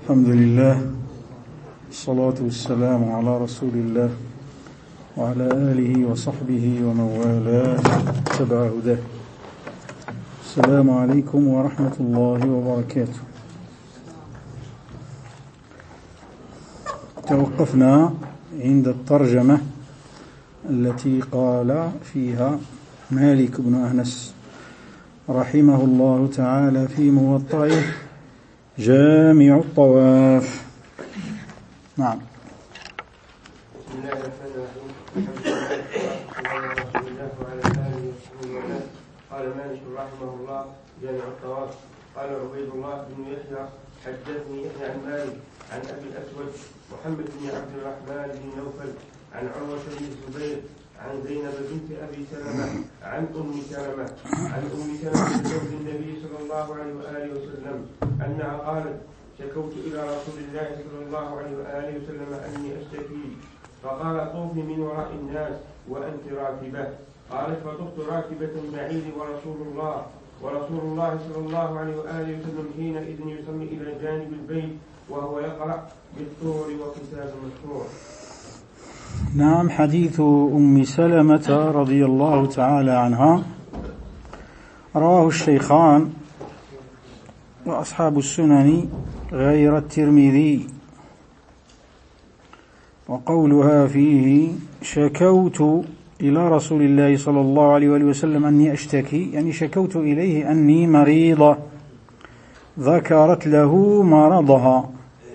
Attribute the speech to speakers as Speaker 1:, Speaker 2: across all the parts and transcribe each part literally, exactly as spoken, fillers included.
Speaker 1: الحمد لله، الصلاة والسلام على رسول الله وعلى آله وصحبه ومن والاه تبع هداه. السلام عليكم ورحمة الله وبركاته. توقفنا عند الترجمة التي قال فيها مالك بن أنس رحمه الله تعالى في موطئه جامع الطواف. نعم.
Speaker 2: بسم الله الرحمن الرحيم. الحمد لله وعلى آله وصحبه وسلم. قال مالك رحمه الله جامع الطواف. قال عبيد الله بن يحيى حدثني يحيى عن مالك عن أبي الأسود محمد بن عبد الرحمن بن نوفل عن عروة بن الزبير عن زينب بنت أبي سلمة عن أم سلمة عن أم سلمة زوج النبي صلى الله عليه وآله وسلم أنها قالت: شكوت إلى رسول الله صلى الله عليه وآله وسلم أني أشتكي، فقال: طوفي من وراء الناس وأنت راكبة. قالت: فطفت راكبة بعيد ورسول الله ورسول الله صلى الله عليه وآله وسلم حينئذ يصلي إلى جانب البيت وهو يقرأ بالطور وكتاب مسطور.
Speaker 1: نعم. حديث أم سلمة رضي الله تعالى عنها رواه الشيخان وأصحاب السنن غير الترمذي، وقولها فيه شكوت إلى رسول الله صلى الله عليه وسلم أني أشتكي، يعني شكوت إليه أني مريضة، ذكرت له مرضها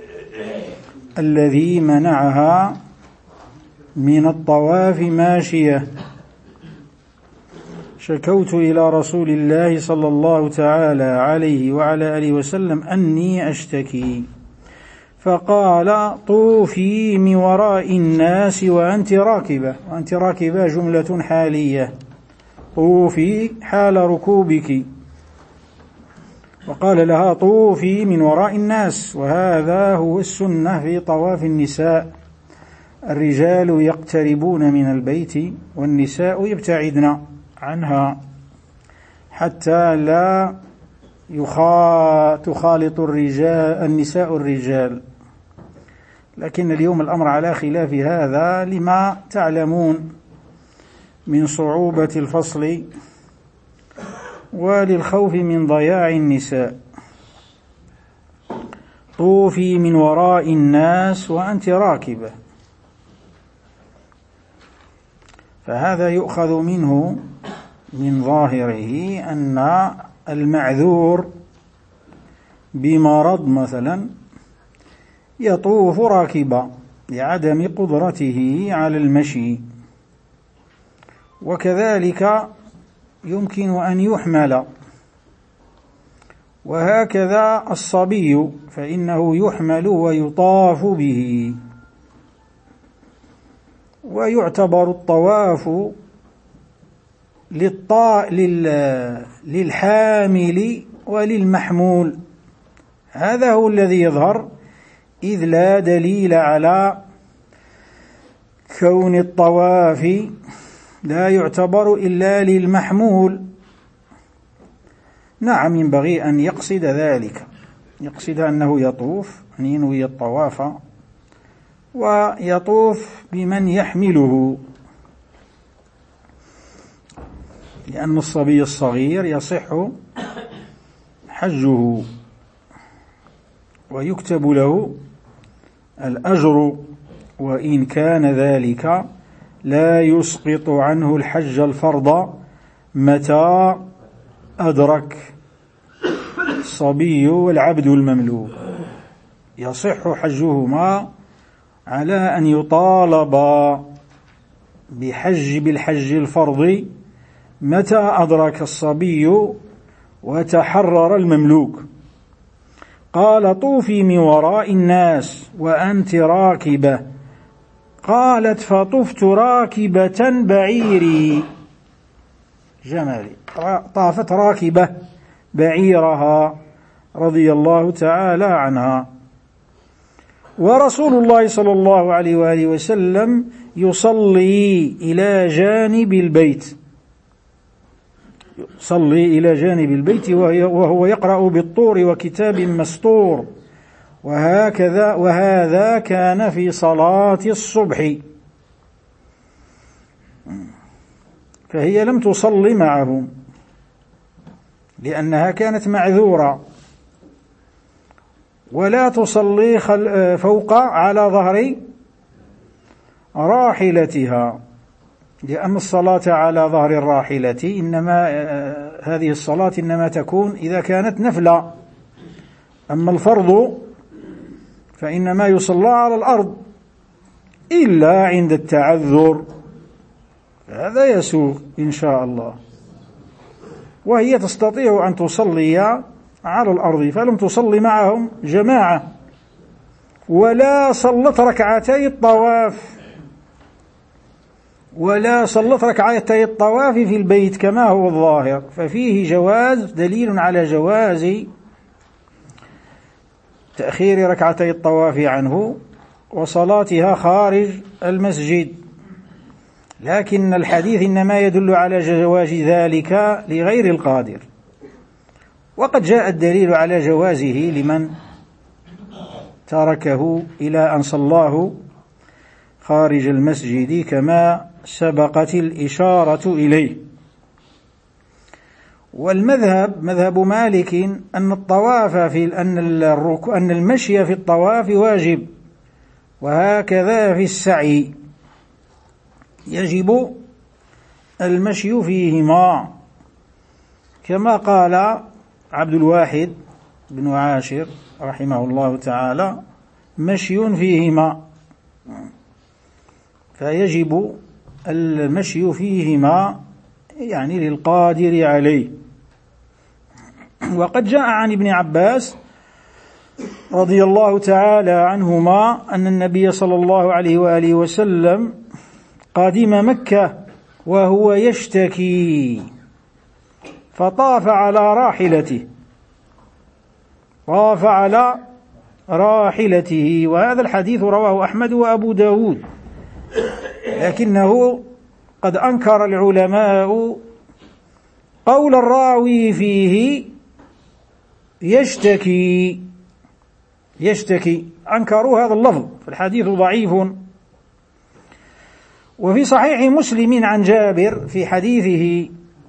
Speaker 1: الذي منعها من الطواف ماشية. شكوت إلى رسول الله صلى الله تعالى عليه وعلى آله وسلم أني أشتكي، فقال: طوفي من وراء الناس وأنت راكبة. وأنت راكبة جملة حالية، طوفي حال ركوبك، وقال لها: طوفي من وراء الناس. وهذا هو السنة في طواف النساء، الرجال يقتربون من البيت والنساء يبتعدن عنها حتى لا تخالط الرجال النساء الرجال. لكن اليوم الأمر على خلاف هذا لما تعلمون من صعوبة الفصل وللخوف من ضياع النساء. طوفي من وراء الناس وأنت راكبة، فهذا يؤخذ منه من ظاهره أن المعذور بمرض مثلا يطوف راكبا لعدم قدرته على المشي، وكذلك يمكن أن يحمل، وهكذا الصبي فإنه يحمل ويطاف به. ويعتبر الطواف للحامل وللمحمول، هذا هو الذي يظهر، إذ لا دليل على كون الطواف لا يعتبر إلا للمحمول. نعم، ينبغي أن يقصد ذلك، يقصد أنه يطوف، أن ينوي الطواف ويطوف بمن يحمله، لأن الصبي الصغير يصح حجه ويكتب له الأجر، وإن كان ذلك لا يسقط عنه الحج الفرض متى أدرك الصبي والعبد المملوك، يصح حجهما على أن يطالب بحج بالحج الفرض متى أدرك الصبي وتحرر المملوك. قال: طوفي من وراء الناس وأنت راكبة. قالت: فطفت راكبة بعيري، جمالي، طافت راكبة بعيرها رضي الله تعالى عنها. ورسول الله صلى الله عليه وآله وسلم يصلي إلى جانب البيت، صلي إلى جانب البيت وهو يقرأ بالطور وكتاب مسطور وهكذا وهذا كان في صلاة الصبح، فهي لم تصل معهم لأنها كانت معذورة، ولا تصلي فوق على ظهر راحلتها، لأن الصلاة على ظهر الراحلة إنما هذه الصلاة إنما تكون إذا كانت نفلة، أما الفرض فإنما يصلى على الأرض إلا عند التعذر، هذا يسوغ إن شاء الله. وهي تستطيع أن تصلي على الأرض، فلم تصلي معهم جماعة ولا صلت ركعتي الطواف ولا صلت ركعتي الطواف في البيت كما هو الظاهر، ففيه جواز، دليل على جواز تأخير ركعتي الطواف عنه وصلاتها خارج المسجد، لكن الحديث إنما يدل على جواز ذلك لغير القادر، وقد جاء الدليل على جوازه لمن تركه إلى أن صلاه خارج المسجد كما سبقت الإشارة إليه. والمذهب مذهب مالك أن الطواف في أن الركو أن المشي في الطواف واجب، وهكذا في السعي يجب المشي فيهما، كما قال عبد الواحد بن عاشر رحمه الله تعالى: مشي فيهما، فيجب المشي فيهما يعني للقادر عليه. وقد جاء عن ابن عباس رضي الله تعالى عنهما أن النبي صلى الله عليه وآله وسلم قادم مكة وهو يشتكي فطاف على راحلته طاف على راحلته وهذا الحديث رواه أحمد وأبو داود، لكنه قد أنكر العلماء قول الراوي فيه يشتكي يشتكي أنكروا هذا اللفظ، فالحديث ضعيف. وفي صحيح مسلم عن جابر في حديثه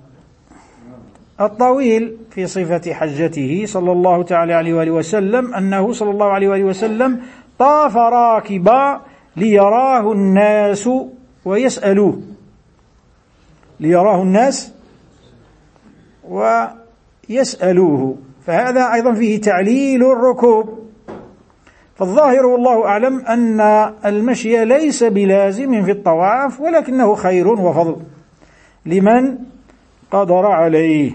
Speaker 1: الطويل في صفة حجته صلى الله تعالى عليه وآله وسلم أنه صلى الله عليه وآله وسلم طاف راكبا ليراه الناس ويسألوه ليراه الناس ويسألوه، فهذا أيضا فيه تعليل الركوب. فالظاهر والله أعلم أن المشي ليس بلازم في الطواف، ولكنه خير وفضل لمن قدر عليه.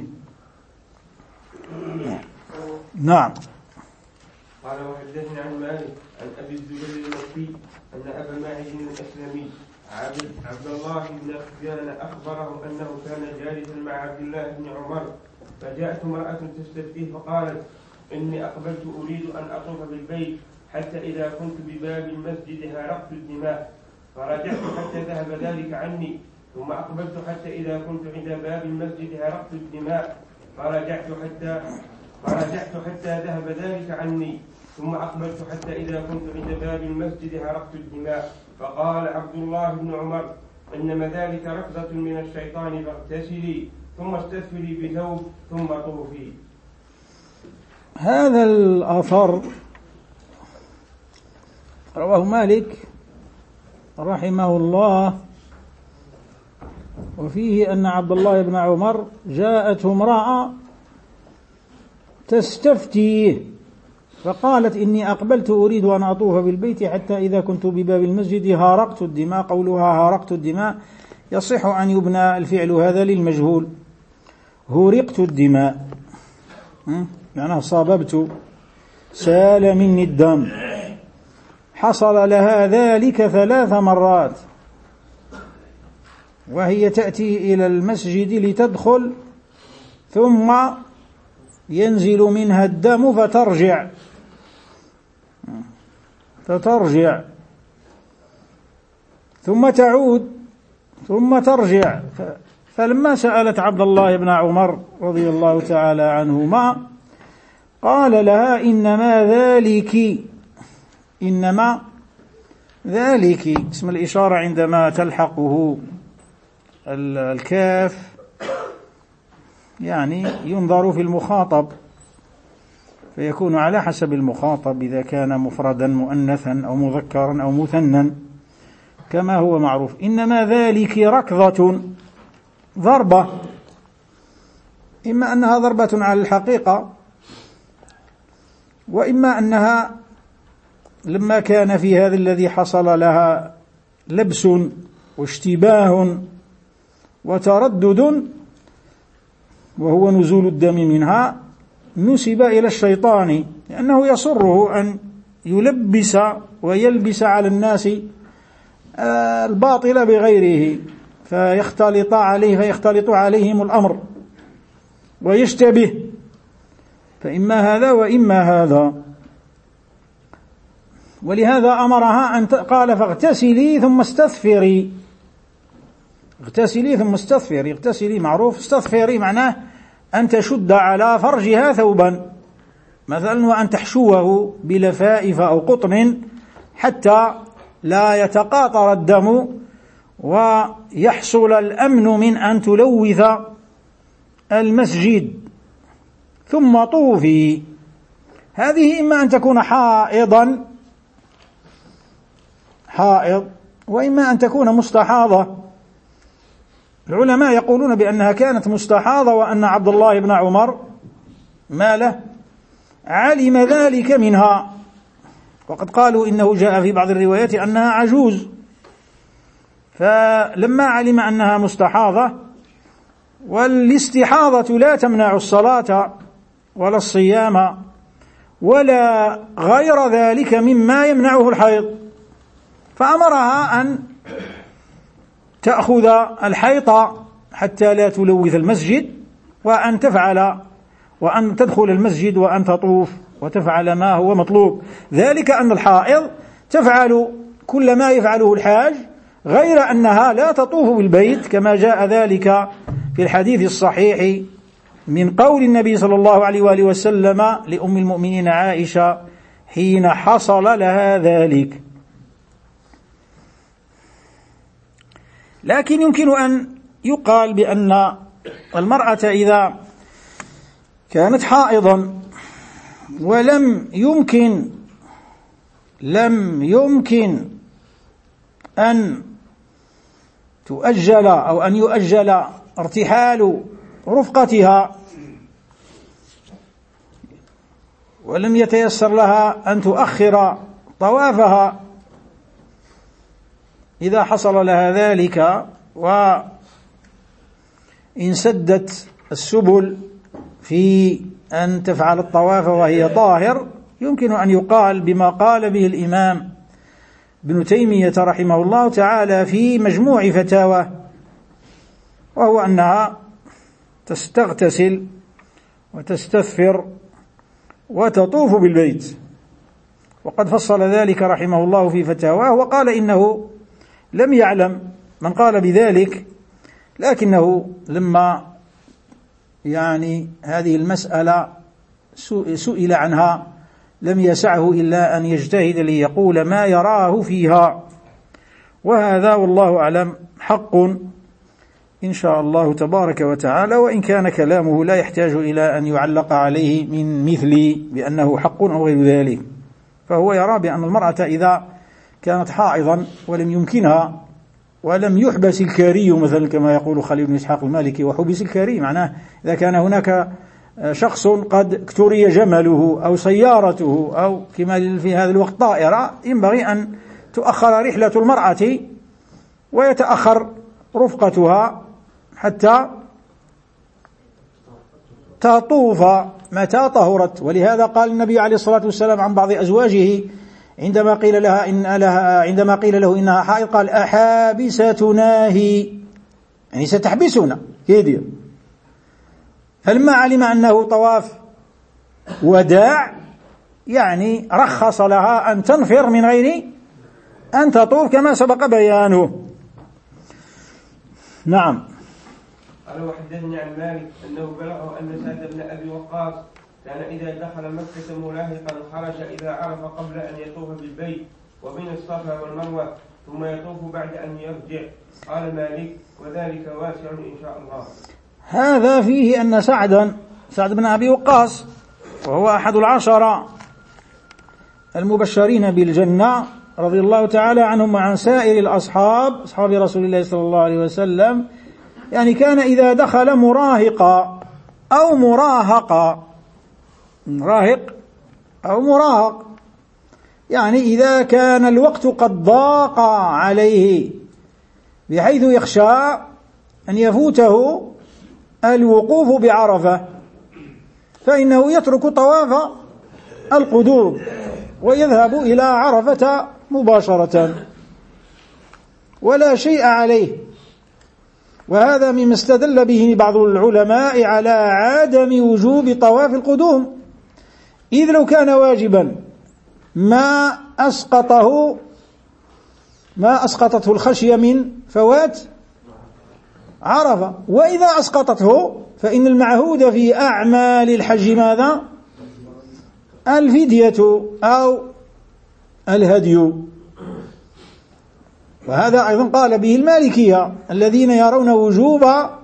Speaker 1: نعم.
Speaker 2: قال: وحدثني عن مالك عن أبي الزبير المكي أن أبا ماعز الأسلمي عبد الله بن سفيان أخبره أنه كان جالسا مع عبد الله بن عمر، فجاءت امرأة تستفتيه فقالت: إني أقبلت أريد أن أطوف بالبيت حتى إذا كنت بباب المسجد هرقت الدماء، فرجعت حتى ذهب ذلك عني، ثم أقبلت حتى إذا كنت عند باب المسجد هرقت الدماء، فرجعت حتى فرجعت حتى ذهب ذلك عني، ثم أقبلت حتى إذا كنت عند باب المسجد هرقت الدماء. فقال عبد الله بن عمر: إنما ذلك ركضة من الشيطان، فاغتسلي ثم استثفري بثوب ثم طوفي.
Speaker 1: هذا الأثر رواه مالك رحمه الله، وفيه أن عبد الله بن عمر جاءته امرأة تستفتيه فقالت: إني أقبلت أريد أن أطوف بالبيت حتى إذا كنت بباب المسجد هارقت الدماء. قولها هارقت الدماء يصح أن يبنى الفعل هذا للمجهول، هرقت الدماء يعني صاببت، سال مني الدم، حصل لها ذلك ثلاث مرات، وهي تأتي إلى المسجد لتدخل ثم ينزل منها الدم فترجع فترجع ثم تعود ثم ترجع. فلما سألت عبد الله بن عمر رضي الله تعالى عنهما قال لها إنما ذلك، إنما ذلك اسم الإشارة عندما تلحقه الكاف يعني ينظر في المخاطب، فيكون على حسب المخاطب إذا كان مفردا مؤنثا أو مذكرا أو مثنى كما هو معروف. إنما ذلك ركضة، ضربة، إما أنها ضربة على الحقيقة، وإما أنها لما كان في هذا الذي حصل لها لبس واشتباه وتردد وهو نزول الدم منها نسب إلى الشيطان، لأنه يسره أن يلبس ويلبس على الناس الباطل بغيره فيختلط عليه فيختلط عليهم الأمر ويشتبه، فإما هذا وإما هذا. ولهذا أمرها أن قال فاغتسلي ثم استثفري، اغتسلي ثم استثفري، اغتسلي معروف، استثفري معناه أن تشد على فرجها ثوبا مثلا وأن تحشوه بلفائف أو قطن حتى لا يتقاطر الدم ويحصل الأمن من أن تلوث المسجد. ثم طوفي، هذه إما أن تكون حائضا حائض وإما أن تكون مستحاضة. العلماء يقولون بأنها كانت مستحاضة وأن عبد الله بن عمر ماله علم ذلك منها، وقد قالوا إنه جاء في بعض الروايات أنها عجوز، فلما علم أنها مستحاضة، والاستحاضة لا تمنع الصلاة ولا الصيام ولا غير ذلك مما يمنعه الحيض، فأمرها أن تأخذ الحيط حتى لا تلوث المسجد، وأن تفعل وأن تدخل المسجد وأن تطوف وتفعل ما هو مطلوب. ذلك أن الحائض تفعل كل ما يفعله الحاج غير أنها لا تطوف بالبيت، كما جاء ذلك في الحديث الصحيح من قول النبي صلى الله عليه وآله وسلم لأم المؤمنين عائشة حين حصل لها ذلك. لكن يمكن أن يقال بأن المرأة إذا كانت حائضا ولم يمكن لم يمكن أن تؤجل أو أن يؤجل ارتحال رفقتها، ولم يتيسر لها أن تؤخر طوافها، إذا حصل لها ذلك وانسدت السبل في أن تفعل الطواف وهي طاهر، يمكن أن يقال بما قال به الإمام ابن تيمية رحمه الله تعالى في مجموع فتاواه، وهو أنها تستغتسل وتستثفر وتطوف بالبيت، وقد فصل ذلك رحمه الله في فتاواه، وقال إنه لم يعلم من قال بذلك، لكنه لما يعني هذه المسألة سئل عنها لم يسعه إلا أن يجتهد ليقول ما يراه فيها، وهذا والله أعلم حق إن شاء الله تبارك وتعالى، وإن كان كلامه لا يحتاج إلى أن يعلق عليه من مثل بأنه حق أو غير ذلك. فهو يرى بأن المرأة إذا كانت حائضا ولم يمكنها ولم يحبس الكاري مثلا كما يقول خليل بن إسحاق المالكي، وحبس الكاري معناه إذا كان هناك شخص قد اكتري جمله أو سيارته أو كما في هذا الوقت طائرة، ينبغي أن تؤخر رحلة المرأة ويتأخر رفقتها حتى تطوف متى طهرت. ولهذا قال النبي عليه الصلاة والسلام عن بعض أزواجه عندما قيل لها إن لها عندما قيل له إنها حائض قال أحابستناهي، يعني ستحبسنا كيدير. فلما علم أنه طواف وداع يعني رخص لها أن تنفر من غير أن تطوف كما سبق بيانه. نعم.
Speaker 2: قال وحدثني عن مالك أنه بلغه أن سعد بن أبي وقاص كان إذا دخل مكة ملاحقا خرج إذا عرف قبل أن يطوف بالبيت وبين الصفا والمروة ثم يطوف بعد أن يرجع. قال مالك وذلك واسع إن شاء الله.
Speaker 1: هذا فيه أن سعدا سعد بن أبي وقاص وهو أحد العشرة المبشرين بالجنة رضي الله تعالى عنهم وعن سائر الأصحاب أصحاب رسول الله صلى الله عليه وسلم، يعني كان إذا دخل مراهقا أو مراهقا، مراهق أو مراهق، يعني إذا كان الوقت قد ضاق عليه بحيث يخشى أن يفوته الوقوف بعرفة، فإنه يترك طواف القدوم ويذهب إلى عرفة مباشرة ولا شيء عليه. وهذا مما استدل به بعض العلماء على عدم وجوب طواف القدوم، إذ لو كان واجبا ما أسقطه ما أسقطته الخشية من فوات عرفة، وإذا أسقطته فإن المعهود في أعمال الحج ماذا؟ الفدية أو الهدي. وهذا أيضا قال به المالكية الذين يرون وجوب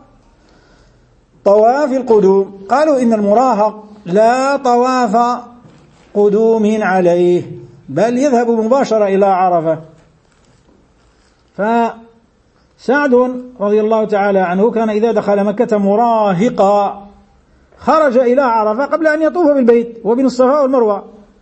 Speaker 1: طواف القدوم، قالوا إن المراهق لا طواف قدوم عليه بل يذهب مباشرة إلى عرفة. فسعد رضي الله تعالى عنه كان إذا دخل مكة مراهقا خرج إلى عرفة قبل أن يطوف بالبيت وبين الصفا والمروة.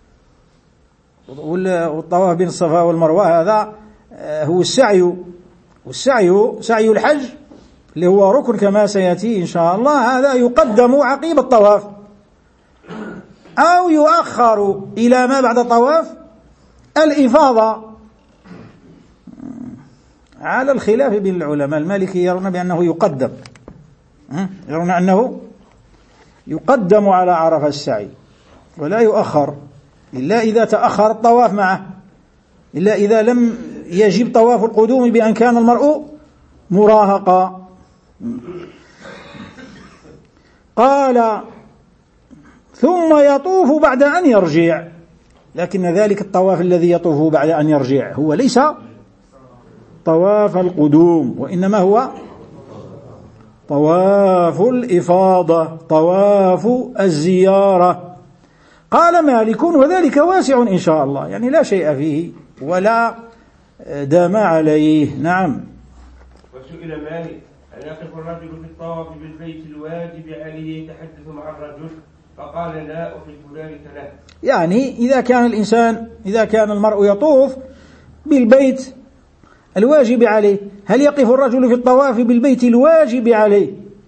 Speaker 1: والطواف بين الصفا والمروة هذا هو السعي، والسعي سعي الحج اللي هو ركن كما سيأتي إن شاء الله، هذا يقدم عقيب الطواف أو يؤخر إلى ما بعد الطواف الإفاضة، على الخلاف بين العلماء. المالكي يرون بأنه يقدم، يرون أنه يقدم على عرفة السعي ولا يؤخر إلا إذا تأخر الطواف معه، إلا إذا لم يجب طواف القدوم بأن كان المرء مراهقا. قال ثم يطوف بعد أن يرجع، لكن ذلك الطواف الذي يطوف بعد أن يرجع هو ليس طواف القدوم، وإنما هو طواف الإفاضة، طواف الزيارة. قال مالك وذلك واسع إن شاء الله، يعني لا شيء فيه ولا دام عليه. نعم.
Speaker 2: وسئل مالك هل يقف الرجل في الطواف بالبيت الواجب عليه يتحدث مع الرجل؟ فقال لا أحب ذلك له. يعني
Speaker 1: إذا كان الإنسان إذا كان المرء يطوف بالبيت الواجب عليه، هل يقف الرجل في الطواف بالبيت الواجب عليه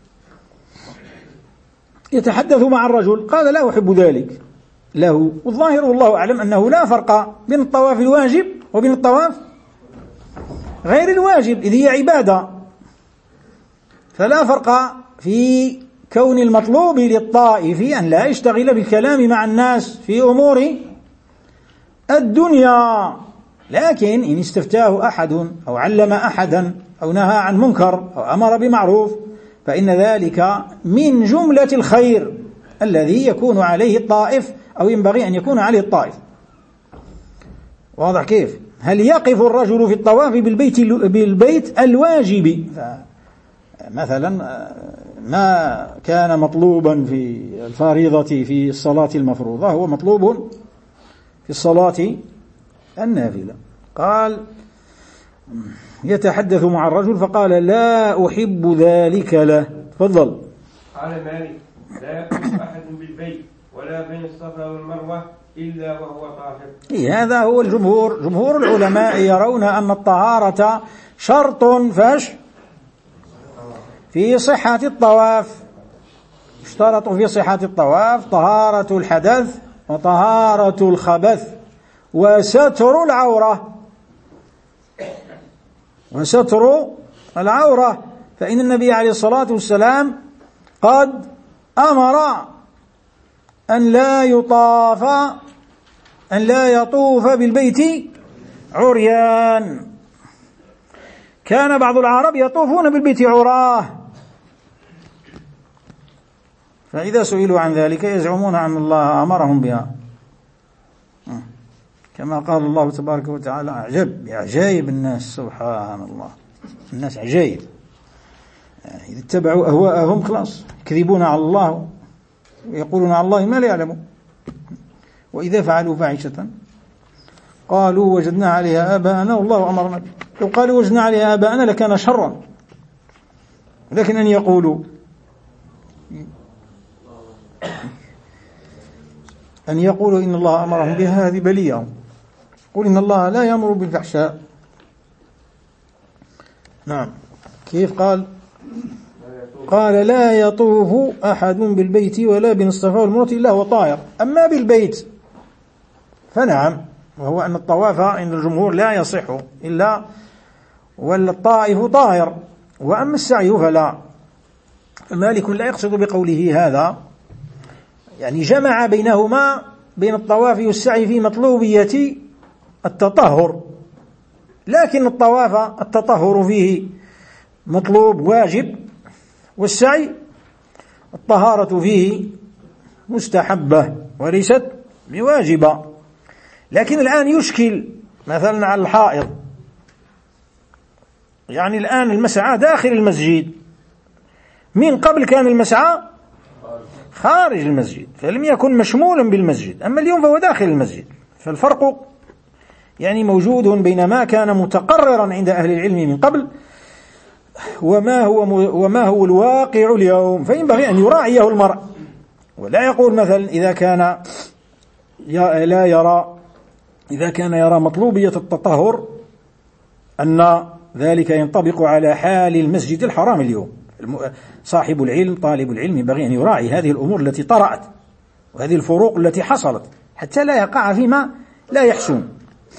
Speaker 1: يتحدث مع الرجل؟ قال لا أحب ذلك له. والظاهر والله أعلم أنه لا فرق بين الطواف الواجب وبين الطواف غير الواجب، إذ هي عبادة، فلا فرق في كون المطلوب للطائف أن لا يشتغل بالكلام مع الناس في أمور الدنيا. لكن إن استفتاه أحد أو علم أحدا أو نهى عن منكر أو أمر بمعروف فإن ذلك من جملة الخير الذي يكون عليه الطائف أو ينبغي أن يكون عليه الطائف. واضح كيف؟ هل يقف الرجل في الطواف بالبيت بالبيت الواجب؟ مثلا ما كان مطلوبا في الفريضة في الصلاة المفروضة هو مطلوب في الصلاة النافلة. قال يتحدث مع الرجل فقال لا أحب ذلك له. تفضل.
Speaker 2: قال مالك لا يقف أحد بالبيت ولا بين الصفا والمروة إلا وهو طاهر.
Speaker 1: إيه هذا هو الجمهور. جمهور العلماء يرون أن الطهارة شرط فاش في صحة الطواف. اشترط في صحة الطواف طهارة الحدث وطهارة الخبث وستر العورة وستر العورة فإن النبي عليه الصلاة والسلام قد أمر أن لا يطاف أن لا يطوف بالبيت عريان. كان بعض العرب يطوفون بالبيت عراه، فإذا سئلوا عن ذلك يزعمون أن الله أمرهم بها، كما قال الله تبارك وتعالى: أعجب عجائب الناس، سبحان الله، الناس عجائب، يعني إذا اتبعوا أهواءهم خلاص يكذبون على الله ويقولون على الله ما لا يعلمون. وإذا فعلوا فاحشة قالوا وجدنا عليها آباءنا والله أمرنا به. لو قالوا وجدنا عليها آباءنا لكان شرا، لكن أن يقولوا أن يقولوا إن الله أمرهم بها هذه بلية. قل إن الله لا يأمر بالفحشاء. نعم، كيف قال؟ قال: لا يطوف أحد بالبيت ولا بين الصفا والمروة إلا هو طاهر. أما بالبيت فنعم، وهو أن الطواف عند الجمهور لا يصح إلا والطائف طاهر، وأما السعي فلا. مالك لا يقصد بقوله هذا، يعني جمع بينهما، بين الطواف والسعي في مطلوبية التطهر، لكن الطواف التطهر فيه مطلوب واجب، والسعي الطهارة فيه مستحبة وليست بواجبة. لكن الآن يشكل مثلا على الحائض، يعني الآن المسعى داخل المسجد، من قبل كان المسعى خارج المسجد فلم يكن مشمولا بالمسجد، أما اليوم فهو داخل المسجد. فالفرق يعني موجود بين ما كان متقررا عند أهل العلم من قبل وما هو وما هو الواقع اليوم، فينبغي أن يراعيه المرء، ولا يقول مثلا إذا كان لا يرى إذا كان يرى مطلوبية التطهر أن ذلك ينطبق على حال المسجد الحرام اليوم. صاحب العلم طالب العلم ينبغي أن يراعي هذه الأمور التي طرأت وهذه الفروق التي حصلت حتى لا يقع فيما لا يحسن.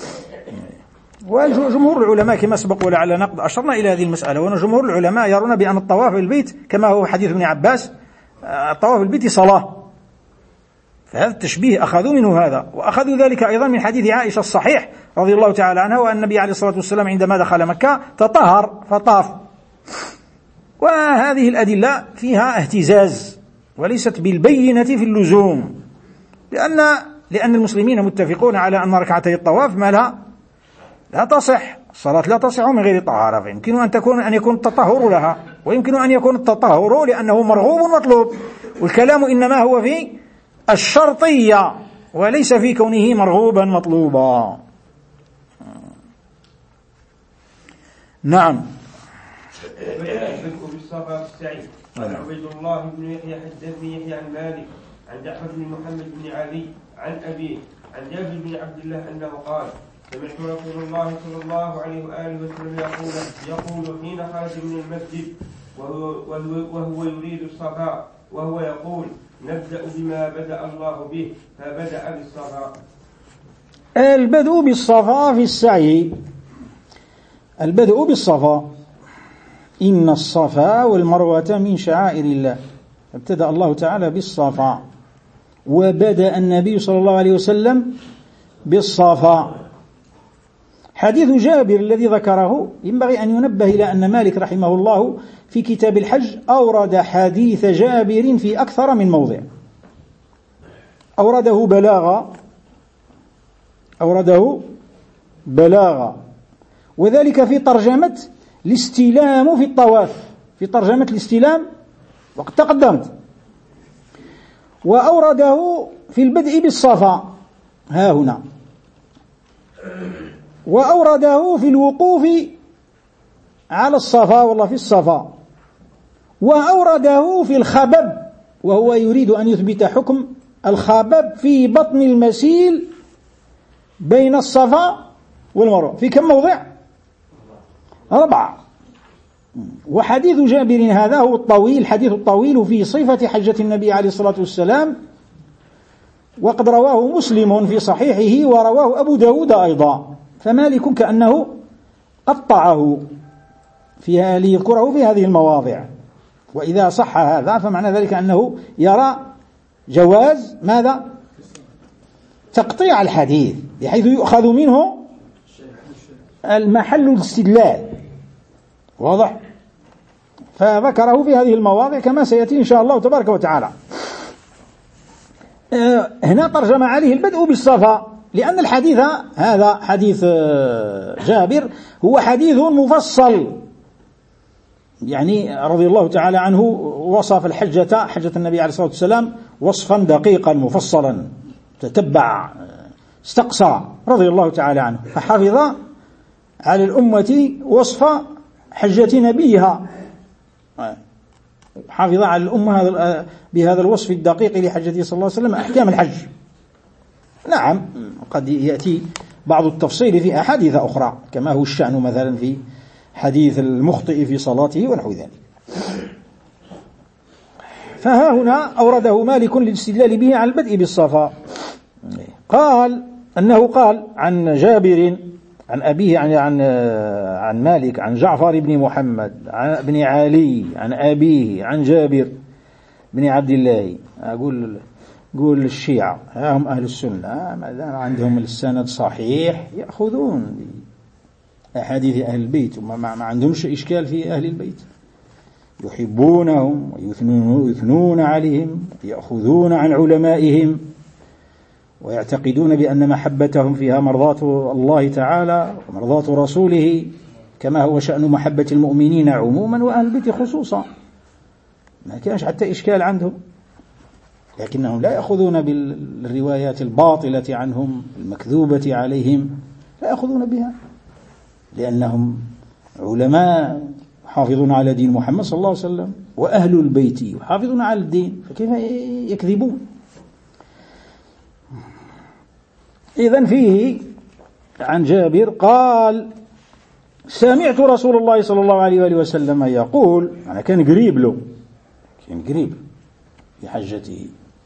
Speaker 1: وجمهور العلماء كما سبق ولعل نقد أشرنا إلى هذه المسألة، وأن جمهور العلماء يرون بأن الطواف بالبيت كما هو حديث ابن عباس: الطواف بالبيت صلاة. فهذا التشبيه أخذوا منه هذا، وأخذوا ذلك أيضا من حديث عائشة الصحيح رضي الله تعالى عنها، وأن النبي عليه الصلاة والسلام عندما دخل مكة تطهر فطاف. وهذه الأدلة فيها اهتزاز وليست بالبينة في اللزوم، لأن لأن المسلمين متفقون على أن ركعتي الطواف ما لها لا تصح، الصلاة لا تصح من غير طهارة، فيمكن أن تكون أن يكون التطهر لها، ويمكن أن يكون التطهر لأنه مرغوب مطلوب، والكلام إنما هو في الشرطية وليس في كونه مرغوبا مطلوبا. نعم.
Speaker 2: بدء بالصفا السعي. قال عبيد الله بن يحيى حدثني يحيى عن مالك عن جعفر بن محمد بن علي عن أبيه عن جابر بن عبد الله أنه قال: سمعت رسول الله صلى الله عليه وآله وسلم يقول يقول حين خرج من المسجد وهو, وهو يريد الصفا وهو يقول: نبدأ بما بدأ الله به، فبدأ بالصفا.
Speaker 1: البدء بالصفا في السعي، البدء بالصفا، إن الصفا والمروة من شعائر الله، ابتدأ الله تعالى بالصفا، وبدأ النبي صلى الله عليه وسلم بالصفا. حديث جابر الذي ذكره ينبغي أن ينبه إلى أن مالك رحمه الله في كتاب الحج أورد حديث جابر في أكثر من موضع، أورده بلاغا أورده بلاغا وذلك في ترجمة الاستلام في الطواف، في ترجمة الاستلام وقد تقدمت، وأورده في البدء بالصفا ها هنا، وأورده في الوقوف على الصفا والله في الصفا، وأورده في الخبب وهو يريد أن يثبت حكم الخبب في بطن المسيل بين الصفا والمروة في كم موضع؟ أربعة. وحديث جابر هذا هو الطويل، حديث الطويل في صفة حجة النبي عليه الصلاة والسلام، وقد رواه مسلم في صحيحه ورواه أبو داود أيضا، فمالك كأنه قطعه فيها ليذكره في هذه المواضع. وإذا صح هذا فمعنى ذلك أنه يرى جواز ماذا؟ تقطيع الحديث بحيث يؤخذ منه المحل الاستدلال، واضح؟ فذكره في هذه المواضع كما سيأتي إن شاء الله تبارك وتعالى. هنا ترجم عليه البدء بالصفا، لأن الحديث هذا حديث جابر هو حديث مفصل، يعني رضي الله تعالى عنه وصف الحجة حجة النبي عليه الصلاة والسلام وصفا دقيقا مفصلا، تتبع استقصى رضي الله تعالى عنه، فحفظ على الأمة وصف حجة نبيها، حافظ على الأمة بهذا الوصف الدقيق لحجته صلى الله عليه وسلم أحكام الحج. نعم قد يأتي بعض التفصيل في أحاديث أخرى كما هو الشأن مثلا في حديث المخطئ في صلاته ونحو ذلك. فها هنا أورده مالك للاستدلال به على البدء بالصفا. قال أنه قال عن جابر عن أبيه عن عن عن مالك عن جعفر بن محمد عن بن علي عن أبيه عن جابر بن عبد الله. أقول قول الشيعة هم أهل السنة ما دام عندهم السند صحيح يأخذون بأحاديث أهل البيت، وما ما عندهمش إشكال في أهل البيت، يحبونهم ويثنون عليهم، يأخذون عن علمائهم، ويعتقدون بأن محبتهم فيها مرضاة الله تعالى ومرضاة رسوله، كما هو شأن محبة المؤمنين عموما وأهل البيت خصوصا، ما كانش حتى إشكال عندهم. لكنهم لا يأخذون بالروايات الباطلة عنهم المكذوبة عليهم، لا يأخذون بها، لأنهم علماء حافظون على دين محمد صلى الله عليه وسلم، وأهل البيت يحافظون على الدين، فكيف يكذبون؟ إذن فيه عن جابر قال سمعت رسول الله صلى الله عليه وآله وسلم يقول، أنا كان قريب له، كان قريب في حجته،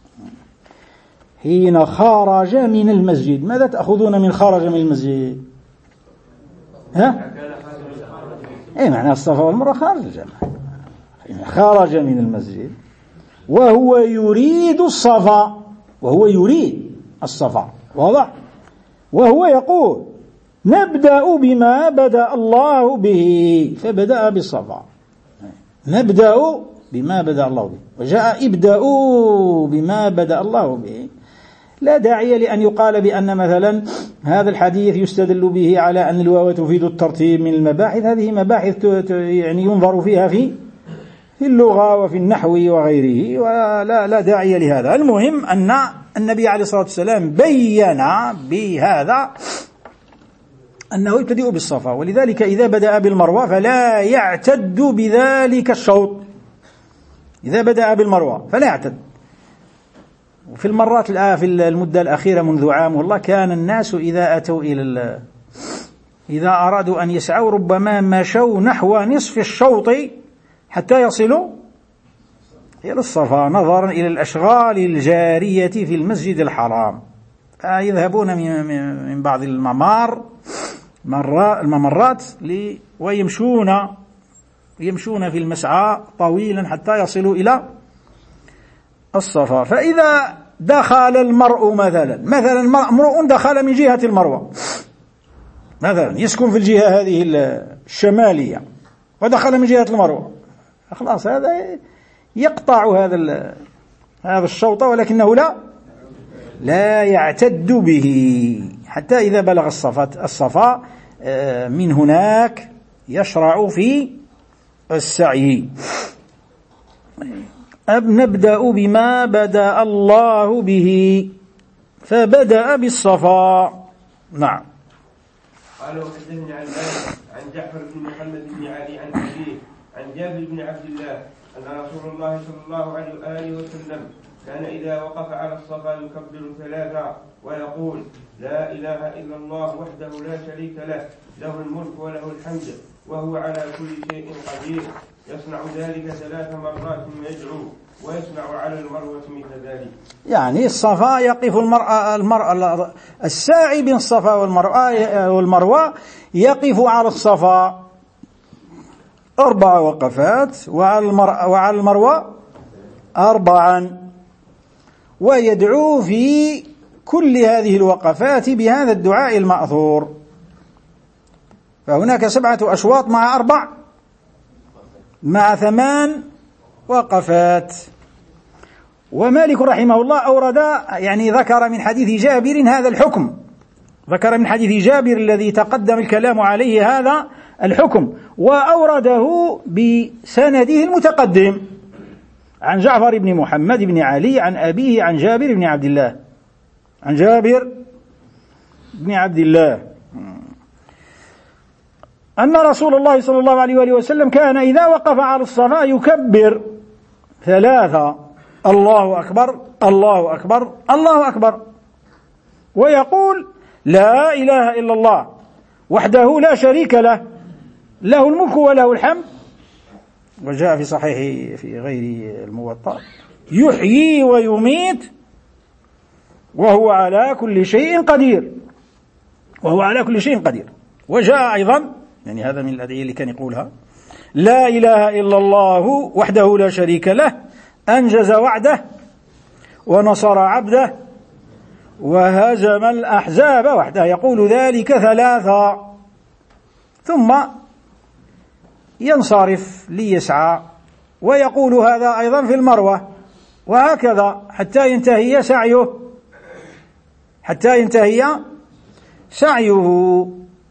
Speaker 1: حين خرج من المسجد. ماذا تأخذون من خرج من المسجد؟ ها؟ أي معنى الصفا والمروة خارج الجماعة، خرج من المسجد وهو يريد الصفا، وهو يريد الصفا، واضح؟ وهو يقول نبدأ بما بدأ الله به، فبدأ بالصفا، نبدأ بما بدأ الله به، وجاء ابدأوا بما بدأ الله به. لا داعي لأن يقال بأن مثلا هذا الحديث يستدل به على أن الواو تفيد الترتيب من المباحث، هذه مباحث يعني ينظر فيها في في اللغة وفي النحو وغيره، ولا لا داعي لهذا. المهم أن النبي عليه الصلاة والسلام بين بهذا أنه يبتدئ بالصفا، ولذلك إذا بدأ بالمروة فلا يعتد بذلك الشوط، إذا بدأ بالمروة فلا يعتد. وفي المرات في المدة الأخيرة منذ عام والله كان الناس إذا أتوا إلى إذا أرادوا أن يسعوا ربما مشوا نحو نصف الشوط حتى يصلوا إلى الصفا، نظرا إلى الأشغال الجارية في المسجد الحرام، يذهبون من بعض الممار الممرات ويمشون يمشون في المسعى طويلا حتى يصلوا إلى الصفا. فإذا دخل المرء مثلا مثلا امرؤ دخل من جهة المروة مثلا، يسكن في الجهة هذه الشمالية ودخل من جهة المروة، خلاص هذا يقطع هذا هذا الشوط، ولكنه لا لا يعتد به حتى إذا بلغ الصفا الصفا من هناك يشرع في السعي. نبدأ بما بدأ الله به، فبدأ بالصفا. نعم.
Speaker 2: قال وحدثني عن مالك عن جعفر بن محمد بن علي عن أبيه عن جابر بن عبد الله أن رسول الله صلى الله عليه وآله وسلم كان إذا وقف على الصفا يكبر ثلاثا ويقول لا إله إلا الله وحده لا شريك له، له الملك وله الحمد وهو على كل شيء قدير، يصنع ذلك ثلاث مرات ويدعو، ويصنع على المروة مثل ذلك.
Speaker 1: يعني الصفا يقف المرأة المرأة الساعي بين الصفا والمروة والمروة يقف على الصفا أربع وقفات، وعلى المروة وعلى المروة أربعا، ويدعو في كل هذه الوقفات بهذا الدعاء المأثور. فهناك سبعة أشواط مع أربع مع ثمان وقفات. ومالك رحمه الله أورد يعني ذكر من حديث جابر هذا الحكم، ذكر من حديث جابر الذي تقدم الكلام عليه هذا الحكم، وأورده بسنده المتقدم عن جعفر بن محمد بن علي عن أبيه عن جابر بن عبد الله، عن جابر بن عبد الله أن رسول الله صلى الله عليه وآله وسلم كان إذا وقف على الصفا يكبر ثلاثة: الله أكبر الله أكبر الله أكبر، ويقول: لا إله إلا الله وحده لا شريك له، له الملك وله الحمد. وجاء في صحيح في غير الموطأ: يحيي ويميت وهو على كل شيء قدير، وهو على كل شيء قدير. وجاء أيضا، يعني هذا من الأدعية اللي كان يقولها: لا إله إلا الله وحده لا شريك له، أنجز وعده ونصر عبده وهزم الأحزاب وحده. يقول ذلك ثلاثة ثم ينصرف ليسعى، ويقول هذا أيضا في المروة، وهكذا حتى ينتهي سعيه حتى ينتهي سعيه.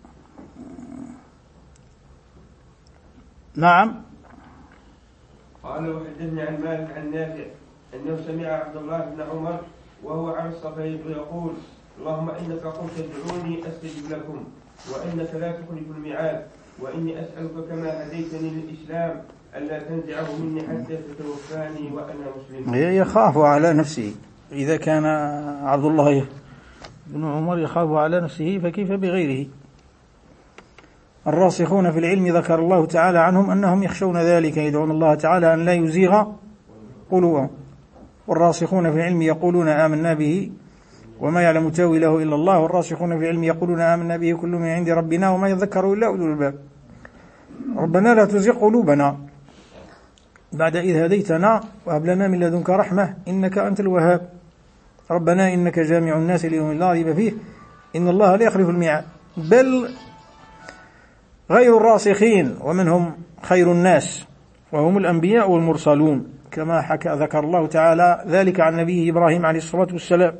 Speaker 1: نعم.
Speaker 2: قال: وحدثني عن مالك عن نافع أنه سمع عبد الله بن عمر وهو على الصفا يقول: اللهم إنك قلت ادعوني أستجب لكم، وإنك لا تخلف الميعاد، وإني أسألك كما هديتني للإسلام ألا تنزعه مني حتى تتوفاني وأنا مسلم.
Speaker 1: يخاف على نفسه، إذا كان عبد الله بن عمر يخاف على نفسه فكيف بغيره؟ الراسخون في العلم ذكر الله تعالى عنهم أنهم يخشون ذلك، يدعون الله تعالى أن لا يزيغ قلوبهم. والراسخون في العلم يقولون آمنا به وما يعلم تاويله إلا الله، والراسخون في العلم يقولون آمنا به كل من عند ربنا وما يذكر إلا أولو الألباب. ربنا لا تزغ قلوبنا بعد إذ هديتنا وهب لنا من لدنك رحمة إنك أنت الوهاب. ربنا إنك جامع الناس ليوم لا ريب فيه إن الله لا يخلف الميعاد. بل غير الراسخين ومنهم خير الناس وهم الأنبياء والمرسلون، كما حكى ذكر الله تعالى ذلك عن نبيه إبراهيم عليه الصلاة والسلام: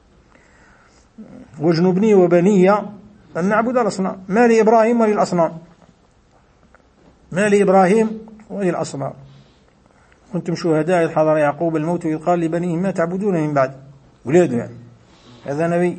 Speaker 1: واجنبني وبني أن نعبد الأصنام. ما لإبراهيم وللأصنام، ما لإبراهيم وللأصنام. كنتم شهداء إذ حضر يعقوب الموت إذ قال لبنيه ما تعبدون من بعد، ولاده يعني، هذا نبي.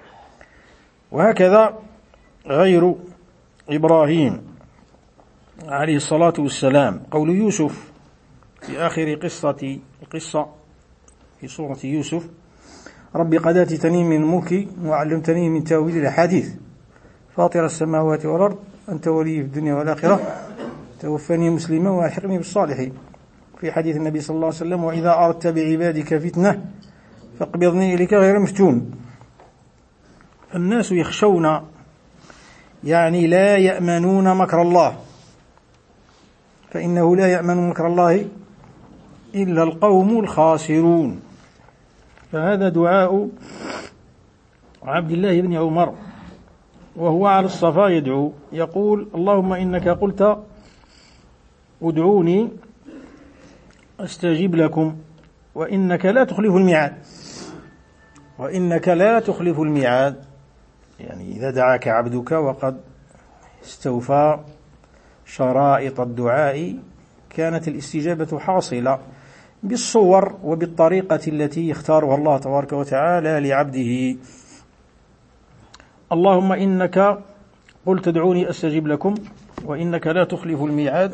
Speaker 1: وهكذا غير إبراهيم عليه الصلاة والسلام. قول يوسف في آخر قصة القصة في سورة يوسف: ربي قد آتيتني من الملك وعلمتني من تأويل الأحاديث فاطر السماوات والأرض أنت ولي في الدنيا والآخرة توفني مسلما وألحقني بالصالحين. في حديث النبي صلى الله عليه وسلم: وإذا أردت بعبادك فتنة فاقبضني إليك غير مفتون. الناس يخشون، يعني لا يأمنون مكر الله، فإنه لا يأمن مكر الله إلا القوم الخاسرون. فهذا دعاء عبد الله بن عمر وهو على الصفا يدعو، يقول: اللهم إنك قلت ادعوني أستجيب لكم وإنك لا تخلف الميعاد. وإنك لا تخلف الميعاد، يعني إذا دعاك عبدك وقد استوفى شرائط الدعاء كانت الاستجابة حاصلة بالصور وبالطريقة التي يختارها الله تبارك وتعالى لعبده. اللهم إنك قلت ادعوني أستجيب لكم وإنك لا تخلف الميعاد.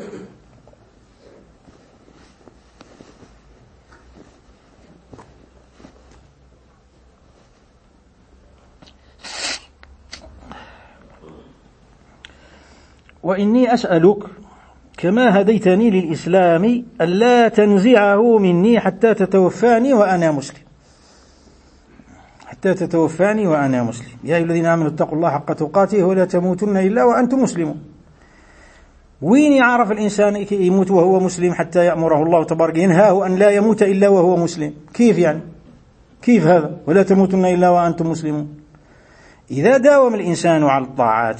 Speaker 1: وإني أسألك كما هديتني للإسلام ألا تنزعه مني حتى تتوفاني وأنا مسلم. حتى تتوفاني وأنا مسلم. يا أيها الذين آمنوا اتقوا الله حق تقاته ولا تموتن إلا وأنتم مسلمون. وين يعرف الإنسان يموت وهو مسلم حتى يأمره الله تبارك ينهاه أن لا يموت إلا وهو مسلم؟ كيف يعني؟ كيف هذا؟ ولا تموتن إلا وأنتم مسلمون. إذا داوم الإنسان على الطاعات